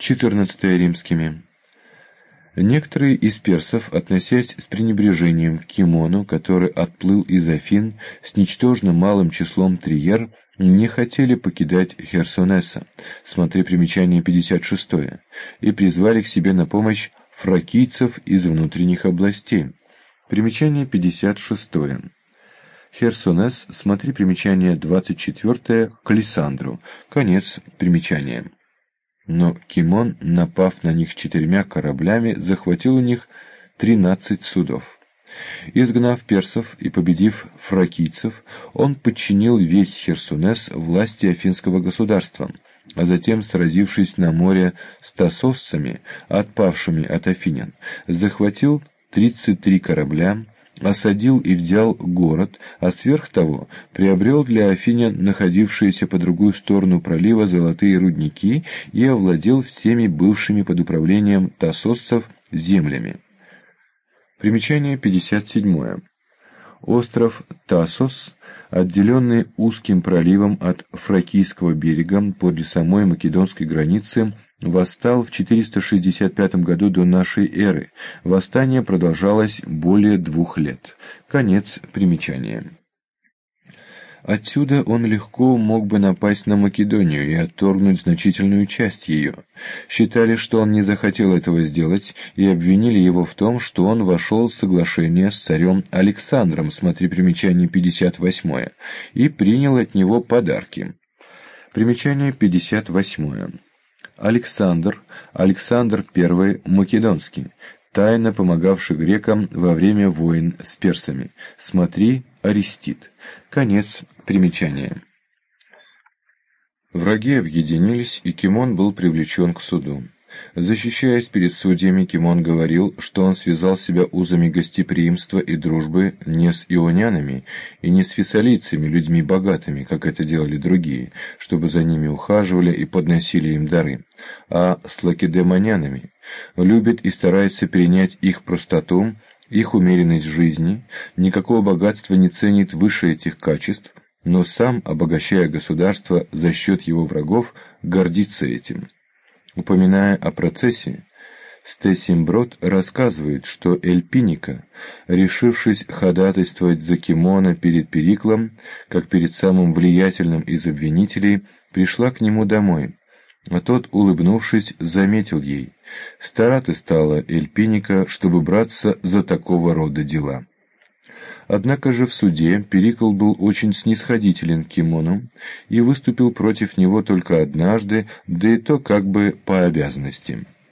14 римскими. Некоторые из персов, относясь с пренебрежением к Кимону, который отплыл из Афин с ничтожно малым числом триер, не хотели покидать Херсонеса, смотри примечание 56, и призвали к себе на помощь фракийцев из внутренних областей. Примечание 56. Херсонес, смотри примечание 24, к Лиссандру. Конец примечания. Но Кимон, напав на них 4 кораблями, захватил у них 13 судов. Изгнав персов и победив фракийцев, он подчинил весь Херсонес власти Афинского государства, а затем, сразившись на море с тассосцами, отпавшими от афинян, захватил 33 корабля, осадил и взял город, а сверх того приобрел для афинян находившиеся по другую сторону пролива золотые рудники и овладел всеми бывшими под управлением тассосцев землями. Примечание 57. Остров Тассос, отделенный узким проливом от Фракийского берега подле самой македонской границы, восстал в 465 году до нашей эры. Восстание продолжалось более 2 лет. Конец примечания. Отсюда он легко мог бы напасть на Македонию и отторгнуть значительную часть ее. Считали, что он не захотел этого сделать, и обвинили его в том, что он вошел в соглашение с царем Александром, смотри примечание 58, и принял от него подарки. Примечание 58. Александр I Македонский, тайно помогавший грекам во время войн с персами. Смотри Аристид. Конец примечания. Враги объединились, и Кимон был привлечен к суду. Защищаясь перед судьями, Кимон говорил, что он связал себя узами гостеприимства и дружбы не с ионянами и не с фессалийцами, людьми богатыми, как это делали другие, чтобы за ними ухаживали и подносили им дары, а с лакедемонянами, любит и старается перенять их простоту, их умеренность жизни, никакого богатства не ценит выше этих качеств, но сам, обогащая государство за счет его врагов, гордится этим. Упоминая о процессе, Стесимброд рассказывает, что Эльпиника, решившись ходатайствовать за Кимона перед Периклом, как перед самым влиятельным из обвинителей, пришла к нему домой, а тот, улыбнувшись, заметил ей: «Стара ты стала, Эльпиника, чтобы браться за такого рода дела». Однако же в суде Перикл был очень снисходителен к Кимону и выступил против него только однажды, да и то как бы по обязанности.